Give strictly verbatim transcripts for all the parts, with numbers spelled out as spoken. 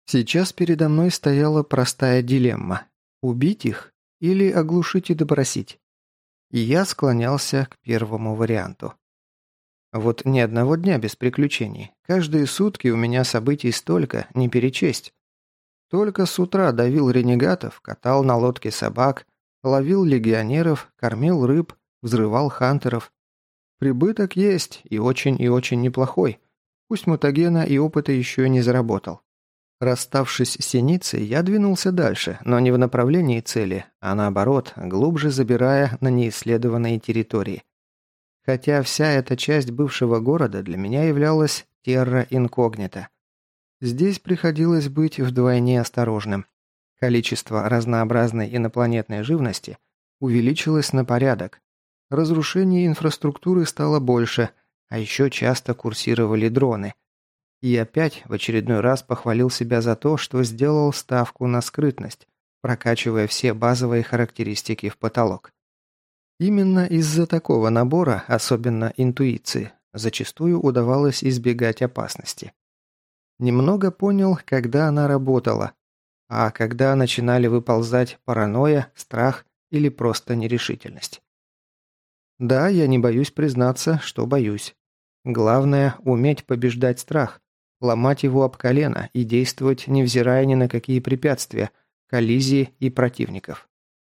Сейчас передо мной стояла простая дилемма – убить их или оглушить и допросить. И я склонялся к первому варианту. Вот ни одного дня без приключений. Каждые сутки у меня событий столько, не перечесть. Только с утра давил ренегатов, катал на лодке собак, ловил легионеров, кормил рыб, взрывал хантеров. Прибыток есть, и очень и очень неплохой. Пусть мутагена и опыта еще не заработал. Расставшись с синицей, я двинулся дальше, но не в направлении цели, а наоборот, глубже забирая на неисследованные территории. Хотя вся эта часть бывшего города для меня являлась терра инкогнита. Здесь приходилось быть вдвойне осторожным. Количество разнообразной инопланетной живности увеличилось на порядок. Разрушение инфраструктуры стало больше, а еще часто курсировали дроны. И опять в очередной раз похвалил себя за то, что сделал ставку на скрытность, прокачивая все базовые характеристики в потолок. Именно из-за такого набора, особенно интуиции, зачастую удавалось избегать опасности. Немного понял, когда она работала, а когда начинали выползать паранойя, страх или просто нерешительность. Да, я не боюсь признаться, что боюсь. Главное – уметь побеждать страх, ломать его об колено и действовать, невзирая ни на какие препятствия, коллизии и противников.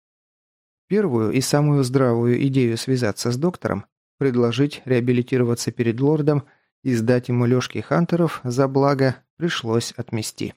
Первую и самую здравую идею связаться с доктором, предложить реабилитироваться перед лордом и сдать ему лёжки хантеров за благо пришлось отмести.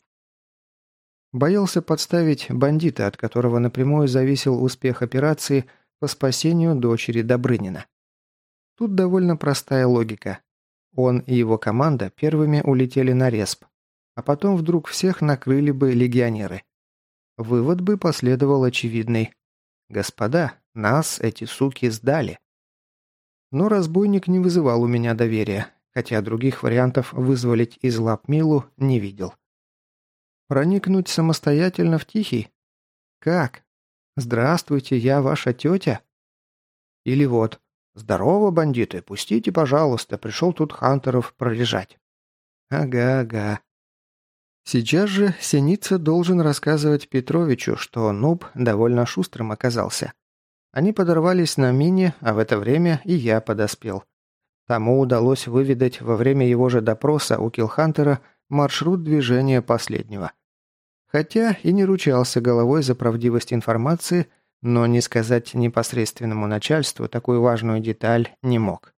Боялся подставить бандита, от которого напрямую зависел успех операции по спасению дочери Добрынина. Тут довольно простая логика. Он и его команда первыми улетели на респ, а потом вдруг всех накрыли бы легионеры. Вывод бы последовал очевидный. Господа, нас эти суки сдали. Но разбойник не вызывал у меня доверия, хотя других вариантов вызволить из лап Милу не видел. Проникнуть самостоятельно в Тихий? Как? Здравствуйте, я ваша тетя? Или вот, здорово, бандиты, пустите, пожалуйста, пришел тут хантеров пролежать. Ага, ага. Сейчас же Синица должен рассказывать Петровичу, что нуб довольно шустрым оказался. Они подорвались на мине, а в это время и я подоспел. Тому удалось выведать во время его же допроса у Киллхантера маршрут движения последнего. Хотя и не ручался головой за правдивость информации, но не сказать непосредственному начальству такую важную деталь не мог.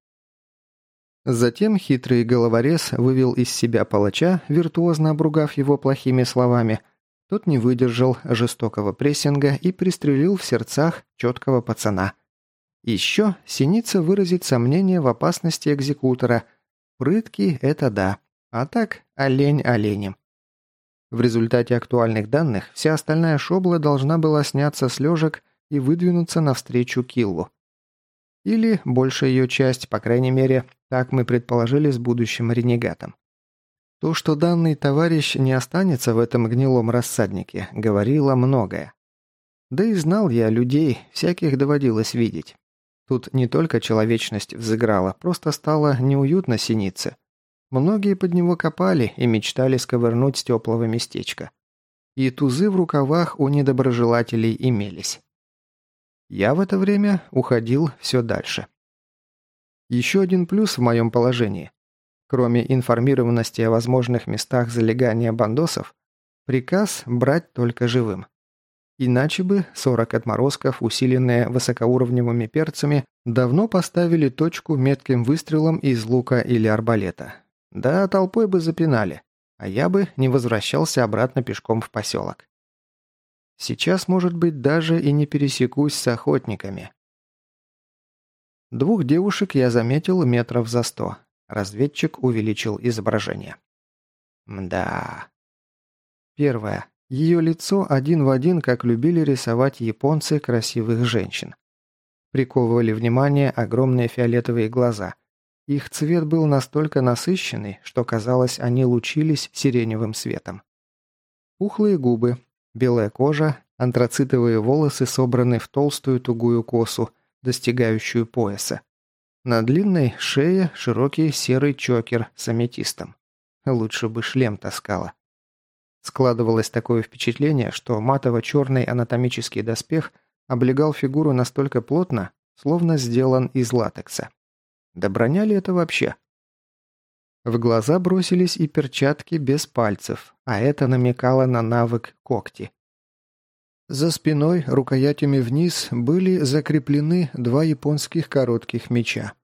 Затем хитрый головорез вывел из себя палача, виртуозно обругав его плохими словами. Тот не выдержал жестокого прессинга и пристрелил в сердцах четкого пацана. Еще Синица выразит сомнение в опасности экзекутора. Прытки – это да, а так олень оленем. В результате актуальных данных вся остальная шобла должна была сняться с лёжек и выдвинуться навстречу Киллу. Или большая ее часть, по крайней мере, так мы предположили с будущим ренегатом. То, что данный товарищ не останется в этом гнилом рассаднике, говорило многое. Да и знал я людей, всяких доводилось видеть. Тут не только человечность взыграла, просто стало неуютно Синице. Многие под него копали и мечтали сковырнуть с теплого местечка. И тузы в рукавах у недоброжелателей имелись. Я в это время уходил все дальше. Еще один плюс в моем положении. Кроме информированности о возможных местах залегания бандосов, приказ брать только живым. Иначе бы сорок отморозков, усиленные высокоуровневыми перцами, давно поставили точку метким выстрелом из лука или арбалета. Да, толпой бы запинали, а я бы не возвращался обратно пешком в поселок. Сейчас, может быть, даже и не пересекусь с охотниками. Двух девушек я заметил метров за сто. Разведчик увеличил изображение. Мда. Первое. Ее лицо один в один, как любили рисовать японцы красивых женщин. Приковывали внимание огромные фиолетовые глаза. Их цвет был настолько насыщенный, что казалось, они лучились сиреневым светом. Пухлые губы, белая кожа, антрацитовые волосы собраны в толстую тугую косу, достигающую пояса. На длинной шее широкий серый чокер с аметистом. Лучше бы шлем таскала. Складывалось такое впечатление, что матово-черный анатомический доспех облегал фигуру настолько плотно, словно сделан из латекса. Да броня ли это вообще? В глаза бросились и перчатки без пальцев, а это намекало на навык когти. За спиной, рукоятями вниз, были закреплены два японских коротких меча.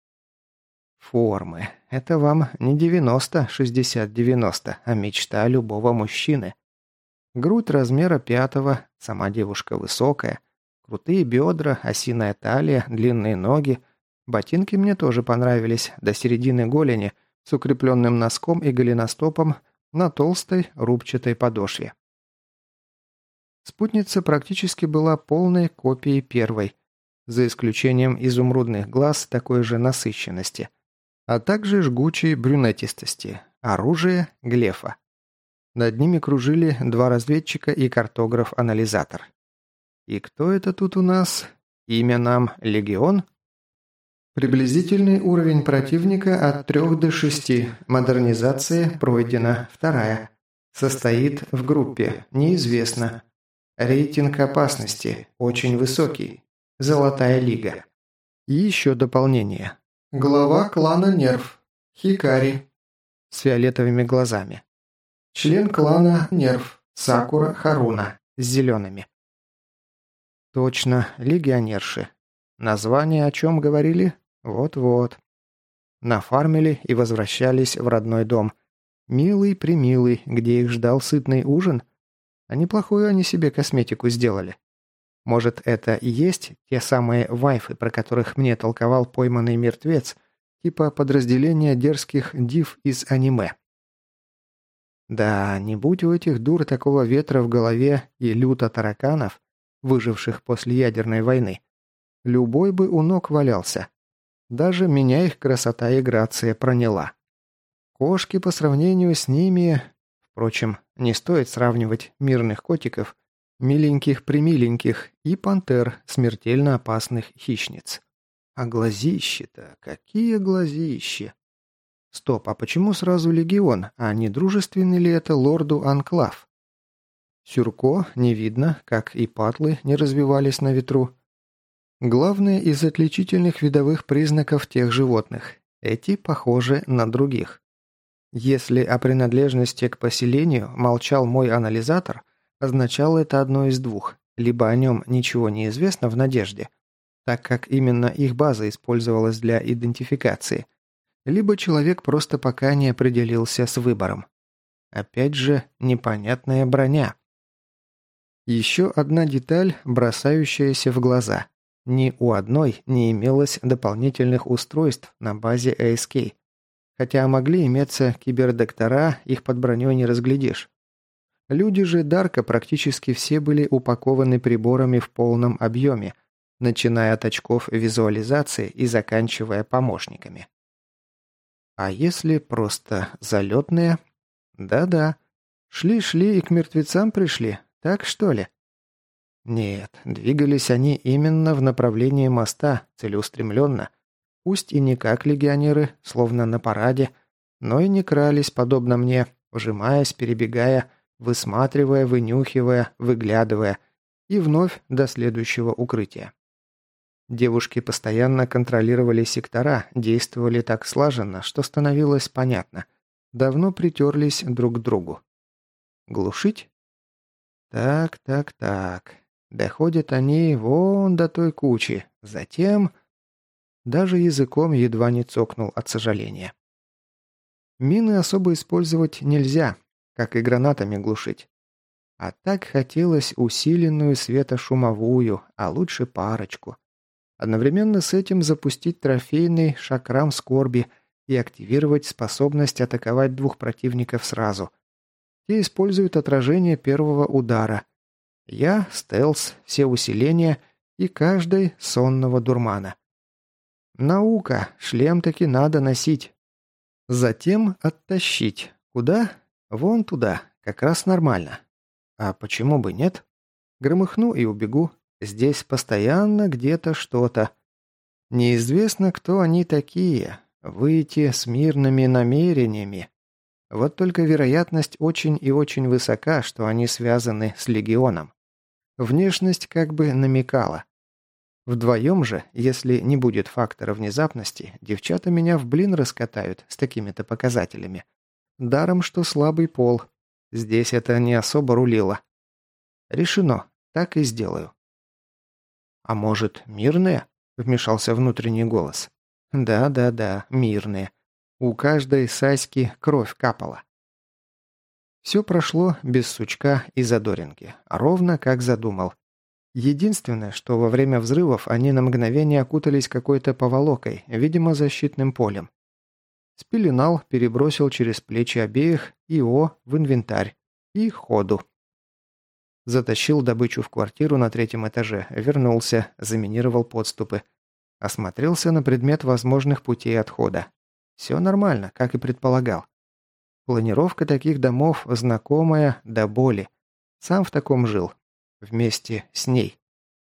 Формы. Это вам не девяносто шестьдесят девяносто, а мечта любого мужчины. Грудь размера пятого, сама девушка высокая, крутые бедра, осиная талия, длинные ноги. Ботинки мне тоже понравились, до середины голени, с укрепленным носком и голеностопом на толстой рубчатой подошве. Спутница практически была полной копией первой, за исключением изумрудных глаз такой же насыщенности, а также жгучей брюнетистости, оружие глефа. Над ними кружили два разведчика и картограф-анализатор. И кто это тут у нас? Имя нам Легион? Приблизительный уровень противника от трёх до шести. Модернизация пройдена. Вторая. Состоит в группе. Неизвестно. Рейтинг опасности. Очень высокий. Золотая лига. И еще дополнение. Глава клана Нерв. Хикари. С фиолетовыми глазами. Член клана Нерв. Сакура Харуна. С зелеными. Точно, легионерши. Название о чем говорили? Вот-вот. Нафармили и возвращались в родной дом. Милый-примилый, где их ждал сытный ужин. А неплохую они себе косметику сделали. Может, это и есть те самые вайфы, про которых мне толковал пойманный мертвец, типа подразделения дерзких див из аниме. Да, не будь у этих дур такого ветра в голове и люто тараканов, выживших после ядерной войны, любой бы у ног валялся. Даже меня их красота и грация проняла. Кошки по сравнению с ними... Впрочем, не стоит сравнивать мирных котиков, миленьких-примиленьких, и пантер, смертельно опасных хищниц. А глазищи-то, какие глазищи! Стоп, а почему сразу легион, а не дружественный ли это лорду анклав? Сюрко не видно, как и патлы не развивались на ветру. Главное из отличительных видовых признаков тех животных. Эти похожи на других. Если о принадлежности к поселению молчал мой анализатор, означало это одно из двух. Либо о нем ничего не известно в надежде, так как именно их база использовалась для идентификации, либо человек просто пока не определился с выбором. Опять же, непонятная броня. Еще одна деталь, бросающаяся в глаза. Ни у одной не имелось дополнительных устройств на базе эй эс кей. Хотя могли иметься кибердоктора, их под броней не разглядишь. Люди же Дарка практически все были упакованы приборами в полном объеме, начиная от очков визуализации и заканчивая помощниками. А если просто залетные? Да-да. Шли-шли и к мертвецам пришли, так что ли? Нет, двигались они именно в направлении моста, целеустремленно. Пусть и не как легионеры, словно на параде, но и не крались, подобно мне, вжимаясь, перебегая, высматривая, вынюхивая, выглядывая, и вновь до следующего укрытия. Девушки постоянно контролировали сектора, действовали так слаженно, что становилось понятно. Давно притерлись друг к другу. Глушить? Так, так, так. Доходят они вон до той кучи. Затем... Даже языком едва не цокнул от сожаления. Мины особо использовать нельзя, как и гранатами глушить. А так хотелось усиленную светошумовую, а лучше парочку. Одновременно с этим запустить трофейный шакрам скорби и активировать способность атаковать двух противников сразу. Те используют отражение первого удара. Я, стелс, все усиления и каждой сонного дурмана. Наука, шлем таки надо носить. Затем оттащить. Куда? Вон туда, как раз нормально. А почему бы нет? Громыхну и убегу. Здесь постоянно где-то что-то. Неизвестно, кто они такие. Выйти с мирными намерениями. Вот только вероятность очень и очень высока, что они связаны с легионом. Внешность как бы намекала. Вдвоем же, если не будет фактора внезапности, девчата меня в блин раскатают с такими-то показателями. Даром, что слабый пол. Здесь это не особо рулило. Решено. Так и сделаю. «А может, мирные?» – вмешался внутренний голос. «Да-да-да, мирные. У каждой Саськи кровь капала». Все прошло без сучка и задоринки, ровно как задумал. Единственное, что во время взрывов они на мгновение окутались какой-то поволокой, видимо, защитным полем. Спеленал, перебросил через плечи обеих ИО в инвентарь и ходу. Затащил добычу в квартиру на третьем этаже, вернулся, заминировал подступы. Осмотрелся на предмет возможных путей отхода. Все нормально, как и предполагал. Планировка таких домов знакомая до боли. Сам в таком жил. Вместе с ней.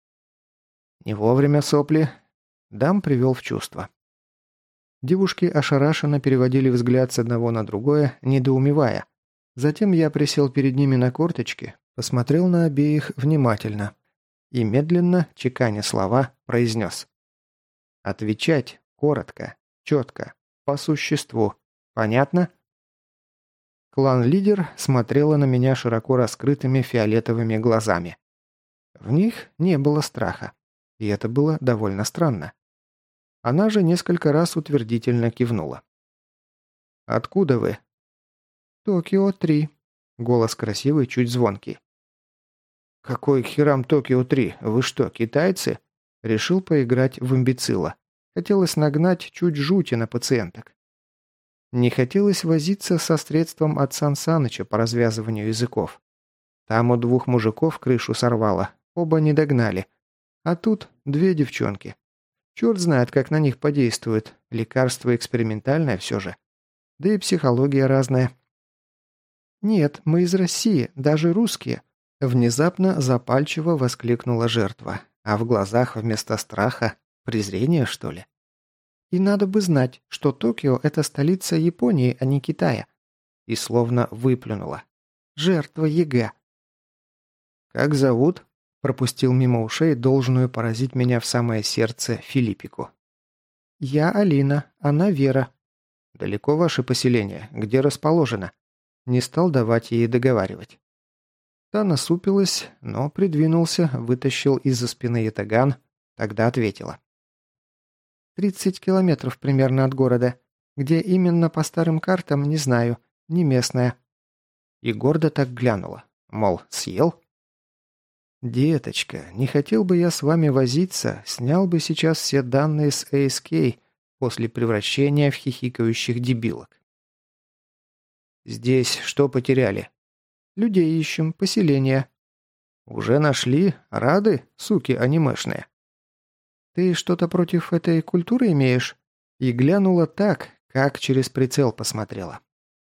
Не вовремя сопли. Дам привел в чувство. Девушки ошарашенно переводили взгляд с одного на другое, недоумевая. Затем я присел перед ними на корточки, посмотрел на обеих внимательно и медленно, чеканя слова, произнес. Отвечать коротко, четко, по существу. Понятно? Клан-лидер смотрела на меня широко раскрытыми фиолетовыми глазами. В них не было страха, и это было довольно странно. Она же несколько раз утвердительно кивнула. «Откуда вы?» «Токио три». Голос красивый, чуть звонкий. «Какой к херам Токио три? Вы что, китайцы?» Решил поиграть в имбецила. Хотелось нагнать чуть жути на пациенток. Не хотелось возиться со средством от Сан Саныча по развязыванию языков. Там у двух мужиков крышу сорвало, оба не догнали. А тут две девчонки. Черт знает, как на них подействует. Лекарство экспериментальное все же. Да и психология разная. «Нет, мы из России, даже русские», – внезапно запальчиво воскликнула жертва. А в глазах вместо страха презрение, что ли? «И надо бы знать, что Токио – это столица Японии, а не Китая». И словно выплюнула. «Жертва ЕГЭ». «Как зовут?» – пропустил мимо ушей должную поразить меня в самое сердце Филиппику. «Я Алина, она Вера». «Далеко ваше поселение? Где расположено?» Не стал давать ей договаривать. Та насупилась, но придвинулся, вытащил из-за спины ятаган, тогда ответила. «Тридцать километров примерно от города. Где именно по старым картам, не знаю. Не местная». И гордо так глянула. Мол, съел? «Деточка, не хотел бы я с вами возиться, снял бы сейчас все данные с эй эс кей после превращения в хихикающих дебилок». «Здесь что потеряли?» «Людей ищем, поселение». «Уже нашли? Рады, суки анимешные?» «Ты что-то против этой культуры имеешь?» И глянула так, как через прицел посмотрела.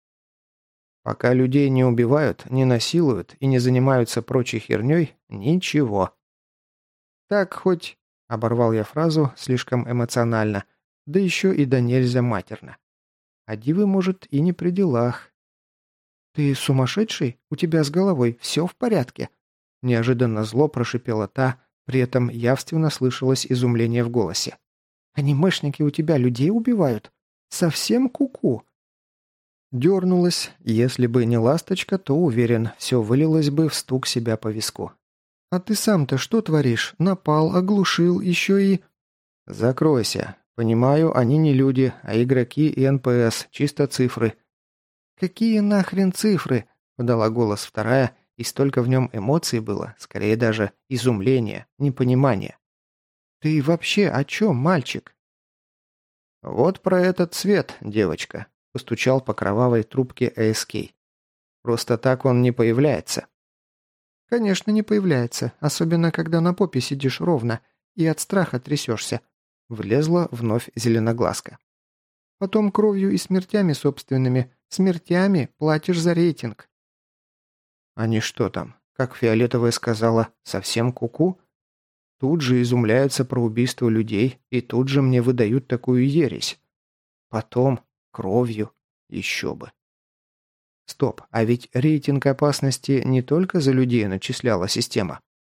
«Пока людей не убивают, не насилуют и не занимаются прочей херней, ничего». «Так хоть...» — оборвал я фразу слишком эмоционально, да еще и до нельзя матерно. «А дивы, может, и не при делах». «Ты сумасшедший? У тебя с головой все в порядке?» Неожиданно зло прошипела та, при этом явственно слышалось изумление в голосе. «Анимешники у тебя людей убивают? Совсем куку?» Дернулась. Если бы не ласточка, то, уверен, все вылилось бы в стук себя по виску. «А ты сам-то что творишь? Напал, оглушил, еще и...» «Закройся. Понимаю, они не люди, а игроки и эн пэ эс, чисто цифры». «Какие нахрен цифры?» – подала голос вторая, и столько в нем эмоций было, скорее даже изумления, непонимания. «Ты вообще о чем, мальчик?» «Вот про этот цвет, девочка», – постучал по кровавой трубке эй эс кей. «Просто так он не появляется». «Конечно, не появляется, особенно когда на попе сидишь ровно и от страха трясешься», – влезла вновь зеленоглазка. «Потом кровью и смертями собственными, смертями платишь за рейтинг». «Они что там, как Фиолетовая сказала, совсем куку? Тут же изумляются про убийство людей и тут же мне выдают такую ересь. Потом кровью, еще бы». Стоп, а ведь рейтинг опасности не только за людей начисляла система.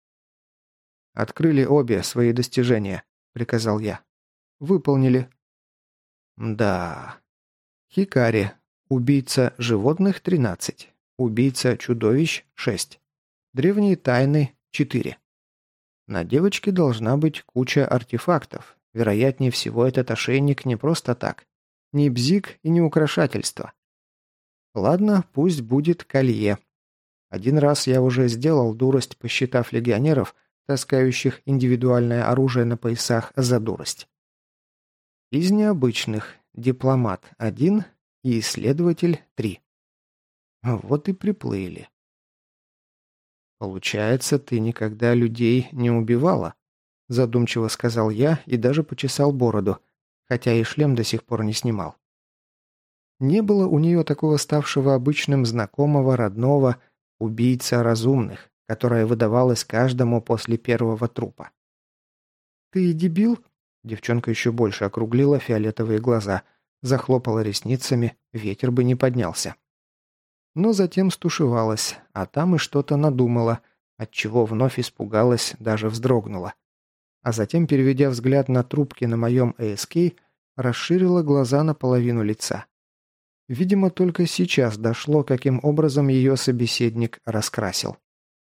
«Открыли обе свои достижения», — приказал я. «Выполнили». Да. Хикари. Убийца животных – тринадцать. Убийца чудовищ – шесть. Древние тайны – четыре. На девочке должна быть куча артефактов. Вероятнее всего, этот ошейник не просто так. Не бзик и не украшательство. Ладно, пусть будет колье. Один раз я уже сделал дурость, посчитав легионеров, таскающих индивидуальное оружие на поясах, за дурость. Из необычных дипломат – один и исследователь – три. Вот и приплыли. «Получается, ты никогда людей не убивала?» – задумчиво сказал я и даже почесал бороду, хотя и шлем до сих пор не снимал. Не было у нее такого ставшего обычным знакомого, родного, убийца разумных, которая выдавалась каждому после первого трупа. «Ты дебил?» – девчонка еще больше округлила фиолетовые глаза, захлопала ресницами, ветер бы не поднялся. Но затем стушевалась, а там и что-то надумала, отчего вновь испугалась, даже вздрогнула. А затем, переведя взгляд на трубки на моем эй эс кей, расширила глаза наполовину лица. Видимо, только сейчас дошло, каким образом ее собеседник раскрасил.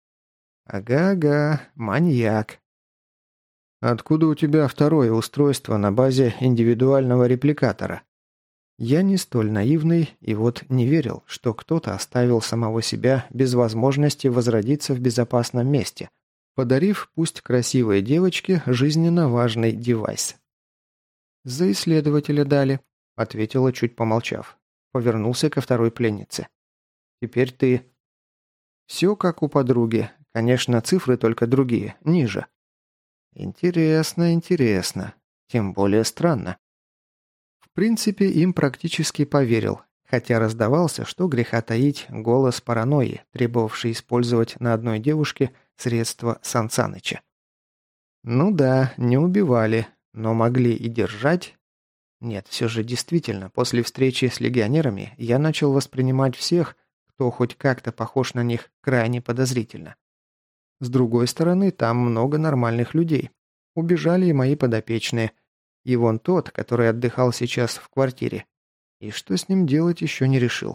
«Ага-ага, маньяк». «Откуда у тебя второе устройство на базе индивидуального репликатора?» Я не столь наивный и вот не верил, что кто-то оставил самого себя без возможности возродиться в безопасном месте, подарив пусть красивой девочке жизненно важный девайс. «За исследователя дали», — ответила, чуть помолчав. Повернулся ко второй пленнице. «Теперь ты». «Все как у подруги. Конечно, цифры только другие, ниже». «Интересно, интересно. Тем более странно». В принципе, им практически поверил, хотя раздавался, что греха таить, голос паранойи, требовавший использовать на одной девушке средства Сан Саныча. Ну да, не убивали, но могли и держать. Нет, все же действительно, после встречи с легионерами я начал воспринимать всех, кто хоть как-то похож на них, крайне подозрительно. С другой стороны, там много нормальных людей. Убежали и мои подопечные. И вон тот, который отдыхал сейчас в квартире. И что с ним делать, еще не решил.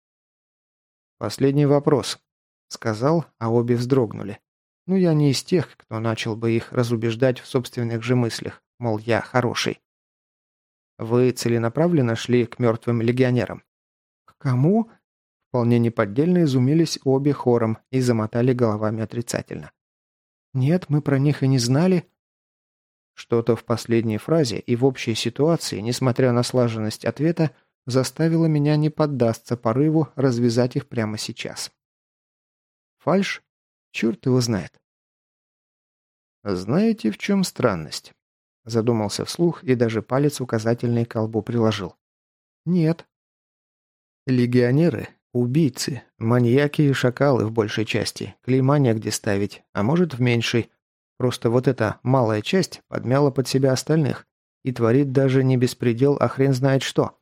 «Последний вопрос», — сказал, а обе вздрогнули. Ну, я не из тех, кто начал бы их разубеждать в собственных же мыслях, мол, я хороший. «Вы целенаправленно шли к мертвым легионерам?» «К кому?» Вполне неподдельно изумились обе хором и замотали головами отрицательно. «Нет, мы про них и не знали». Что-то в последней фразе и в общей ситуации, несмотря на слаженность ответа, заставило меня не поддаться порыву развязать их прямо сейчас. Фальшь? Черт его знает. «Знаете, в чем странность?» Задумался вслух и даже палец указательный к колбу приложил. «Нет». «Легионеры – убийцы, маньяки и шакалы в большей части, клейма негде ставить, а может в меньшей. Просто вот эта малая часть подмяла под себя остальных и творит даже не беспредел, а хрен знает что.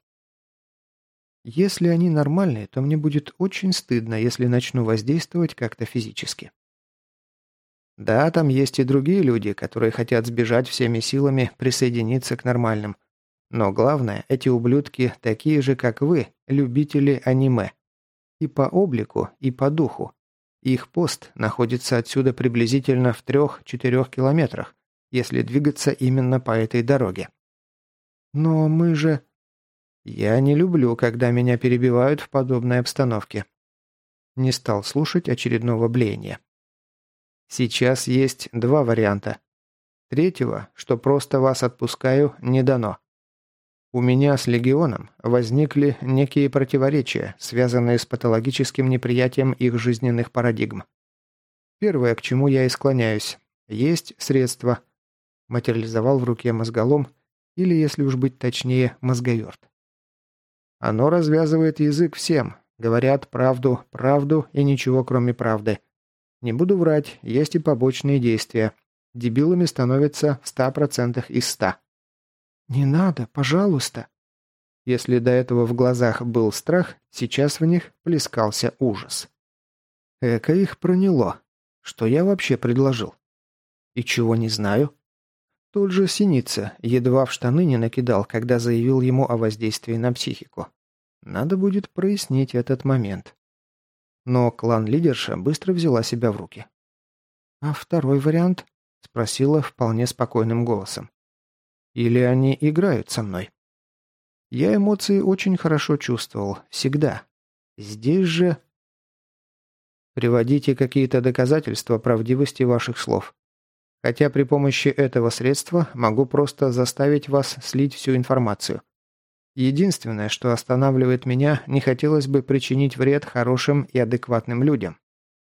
Если они нормальные, то мне будет очень стыдно, если начну воздействовать как-то физически. Да, там есть и другие люди, которые хотят сбежать всеми силами, присоединиться к нормальным. Но главное, эти ублюдки такие же, как вы, любители аниме. И по облику, и по духу. Их пост находится отсюда приблизительно в трех-четырех километрах, если двигаться именно по этой дороге. Но мы же... Я не люблю, когда меня перебивают в подобной обстановке. Не стал слушать очередного блеяния. Сейчас есть два варианта. Третьего, что просто вас отпускаю, не дано. У меня с Легионом возникли некие противоречия, связанные с патологическим неприятием их жизненных парадигм. Первое, к чему я и склоняюсь, есть средство. Материализовал в руке мозголом, или, если уж быть точнее, мозговерт. Оно развязывает язык всем, говорят правду, правду и ничего кроме правды. Не буду врать, есть и побочные действия. Дебилами становятся в ста процентах из ста. «Не надо, пожалуйста». Если до этого в глазах был страх, сейчас в них плескался ужас. Эка их проняло. Что я вообще предложил? И чего не знаю? Тут же Синица едва в штаны не накидал, когда заявил ему о воздействии на психику. Надо будет прояснить этот момент. Но клан-лидерша быстро взяла себя в руки. «А второй вариант?» – спросила вполне спокойным голосом. «Или они играют со мной?» Я эмоции очень хорошо чувствовал. Всегда. Здесь же... Приводите какие-то доказательства правдивости ваших слов. Хотя при помощи этого средства могу просто заставить вас слить всю информацию. Единственное, что останавливает меня, не хотелось бы причинить вред хорошим и адекватным людям.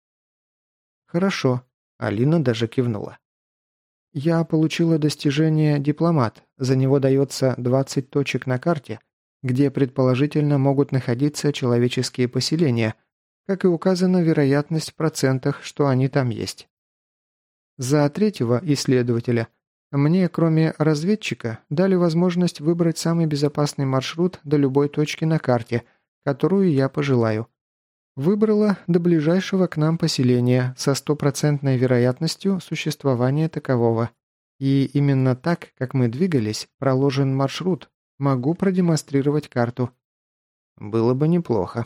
Хорошо. Алина даже кивнула. Я получила достижение «Дипломат». За него дается двадцать точек на карте, где предположительно могут находиться человеческие поселения, как и указана вероятность в процентах, что они там есть. За третьего исследователя мне, кроме разведчика, дали возможность выбрать самый безопасный маршрут до любой точки на карте, которую я пожелаю. Выбрала до ближайшего к нам поселения со стопроцентной вероятностью существования такового. И именно так, как мы двигались, проложен маршрут. Могу продемонстрировать карту. Было бы неплохо.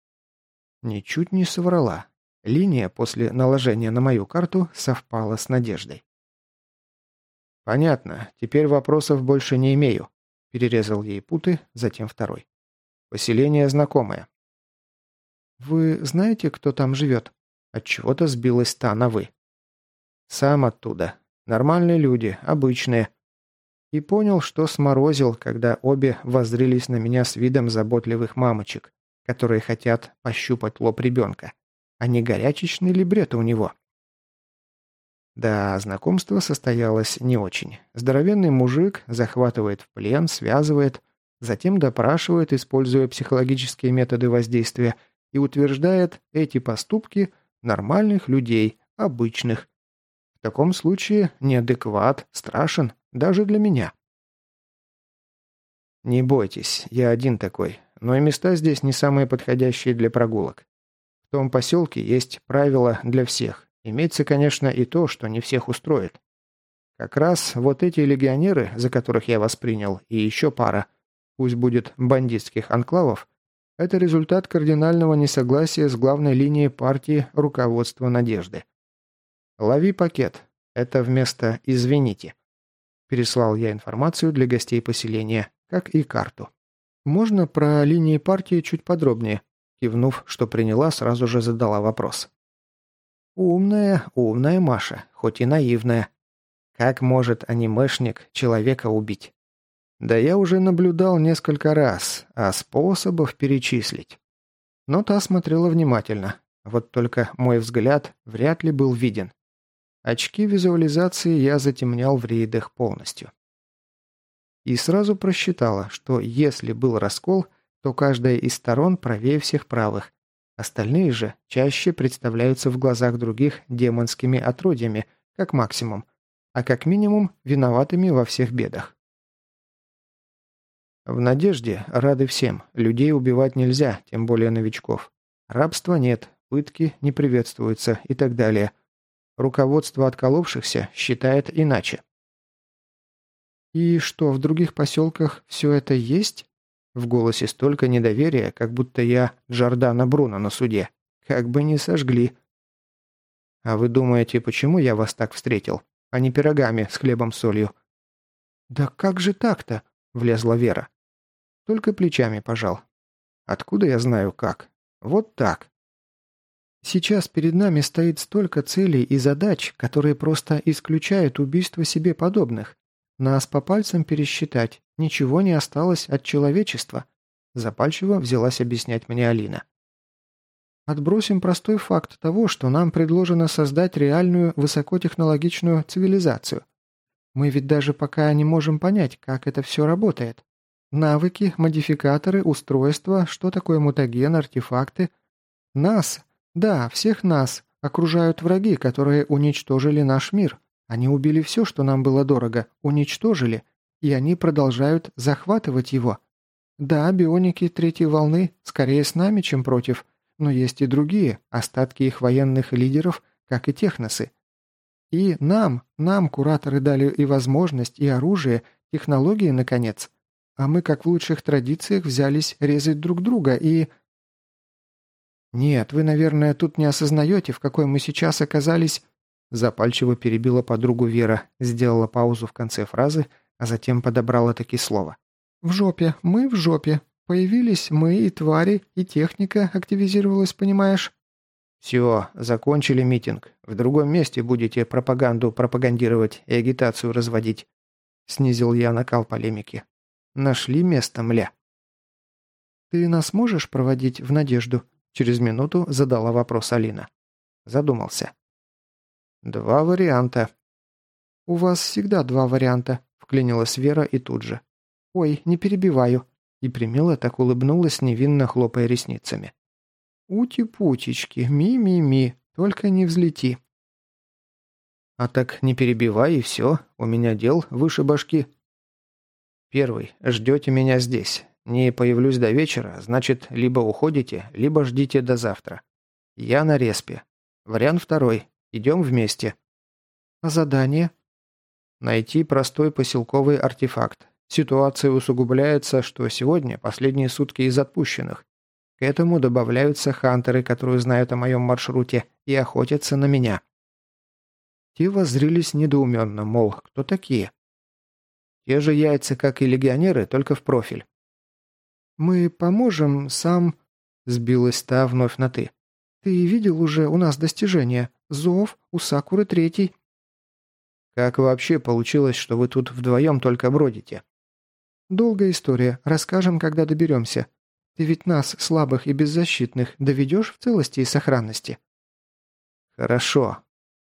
Ничуть не соврала. Линия после наложения на мою карту совпала с Надеждой. «Понятно. Теперь вопросов больше не имею». Перерезал ей путы, затем второй. «Поселение знакомое». «Вы знаете, кто там живет?» Отчего-то сбилась та на «вы». «Сам оттуда. Нормальные люди, обычные». И понял, что сморозил, когда обе воззрились на меня с видом заботливых мамочек, которые хотят пощупать лоб ребенка. А не горячечный ли бред у него? Да, знакомство состоялось не очень. Здоровенный мужик захватывает в плен, связывает, затем допрашивает, используя психологические методы воздействия, и утверждает эти поступки нормальных людей, обычных. В таком случае неадекват страшен даже для меня. Не бойтесь, я один такой, но и места здесь не самые подходящие для прогулок. В том поселке есть правила для всех. Имеется, конечно, и то, что не всех устроит. Как раз вот эти легионеры, за которых я вас принял, и еще пара, пусть будет бандитских анклавов, это результат кардинального несогласия с главной линией партии руководства Надежды. Лови пакет. Это вместо «извините». Переслал я информацию для гостей поселения, как и карту. Можно про линии партии чуть подробнее? Кивнув, что приняла, сразу же задала вопрос. Умная, умная Маша, хоть и наивная. Как может анимешник человека убить? Да я уже наблюдал несколько раз, а способов перечислить. Но та смотрела внимательно. Вот только мой взгляд вряд ли был виден. Очки визуализации я затемнял в рейдах полностью. И сразу просчитала, что если был раскол, то каждая из сторон правее всех правых. Остальные же чаще представляются в глазах других демонскими отродьями, как максимум, а как минимум виноватыми во всех бедах. В Надежде рады всем. Людей убивать нельзя, тем более новичков. Рабства нет, пытки не приветствуются и так далее. Руководство отколовшихся считает иначе. «И что, в других поселках все это есть?» В голосе столько недоверия, как будто я Джордано Бруно на суде. Как бы не сожгли. «А вы думаете, почему я вас так встретил, а не пирогами с хлебом-солью?» «Да как же так-то?» – влезла Вера. Только плечами пожал. «Откуда я знаю как? Вот так». «Сейчас перед нами стоит столько целей и задач, которые просто исключают убийство себе подобных. Нас по пальцам пересчитать, ничего не осталось от человечества», запальчиво взялась объяснять мне Алина. «Отбросим простой факт того, что нам предложено создать реальную высокотехнологичную цивилизацию. Мы ведь даже пока не можем понять, как это все работает. Навыки, модификаторы, устройства, что такое мутаген, артефакты. Нас, да, всех нас, окружают враги, которые уничтожили наш мир. Они убили все, что нам было дорого, уничтожили, и они продолжают захватывать его. Да, бионики третьей волны скорее с нами, чем против, но есть и другие, остатки их военных лидеров, как и техносы. И нам, нам кураторы дали и возможность, и оружие, технологии, наконец. А мы, как в лучших традициях, взялись резать друг друга и... «Нет, вы, наверное, тут не осознаете, в какой мы сейчас оказались...» Запальчиво перебила подругу Вера, сделала паузу в конце фразы, а затем подобрала таки слово. «В жопе, мы в жопе. Появились мы и твари, и техника активизировалась, понимаешь?» «Все, закончили митинг. В другом месте будете пропаганду пропагандировать и агитацию разводить», снизил я накал полемики. «Нашли место, мля». «Ты нас можешь проводить в надежду?» Через минуту задала вопрос Алина. Задумался. «Два варианта». «У вас всегда два варианта», вклинилась Вера и тут же. «Ой, не перебиваю». И примило так улыбнулась, невинно хлопая ресницами. «Ути-путечки, ми-ми-ми, только не взлети». «А так не перебивай и все, у меня дел выше башки». «Первый. Ждете меня здесь. Не появлюсь до вечера, значит, либо уходите, либо ждите до завтра. Я на респе. Вариант второй. Идем вместе». «А задание?» «Найти простой поселковый артефакт. Ситуация усугубляется, что сегодня последние сутки из отпущенных. К этому добавляются хантеры, которые знают о моем маршруте и охотятся на меня». Те воззрились недоуменно, мол, кто такие? «Те же яйца, как и легионеры, только в профиль». «Мы поможем, сам...» Сбилась та вновь на «ты». «Ты видел уже у нас достижения? Зов, у Сакуры третий». «Как вообще получилось, что вы тут вдвоем только бродите?» «Долгая история. Расскажем, когда доберемся. Ты ведь нас, слабых и беззащитных, доведешь в целости и сохранности?» «Хорошо.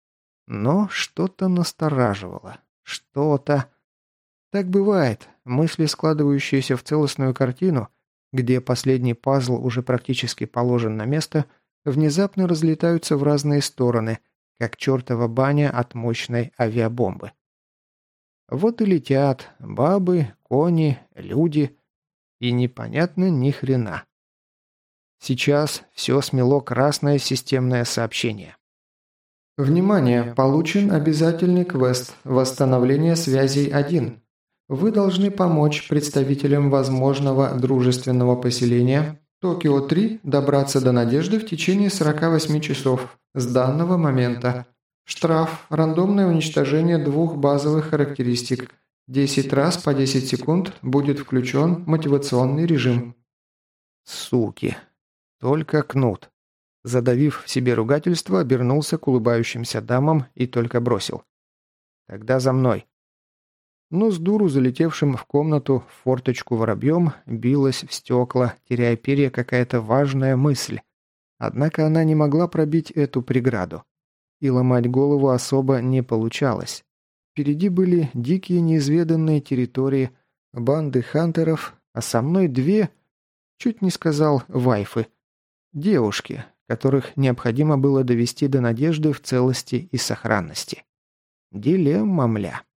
Но что-то настораживало. Что-то...» Так бывает. Мысли, складывающиеся в целостную картину, где последний пазл уже практически положен на место, внезапно разлетаются в разные стороны, как чертова баня от мощной авиабомбы. Вот и летят бабы, кони, люди, и непонятно ни хрена. Сейчас все смело красное системное сообщение. Внимание! Получен обязательный квест «Восстановление связей один». Вы должны помочь представителям возможного дружественного поселения Токио три добраться до Надежды в течение сорока восьми часов с данного момента. Штраф – рандомное уничтожение двух базовых характеристик. десять раз по десять секунд будет включен мотивационный режим. Суки. Только кнут. Задавив в себе ругательство, обернулся к улыбающимся дамам и только бросил. «Тогда за мной». Но с дуру залетевшим в комнату в форточку воробьем билась в стекла, теряя перья какая-то важная мысль. Однако она не могла пробить эту преграду. И ломать голову особо не получалось. Впереди были дикие неизведанные территории, банды хантеров, а со мной две, чуть не сказал, вайфы. Девушки, которых необходимо было довести до Надежды в целости и сохранности. Дилемма, мля.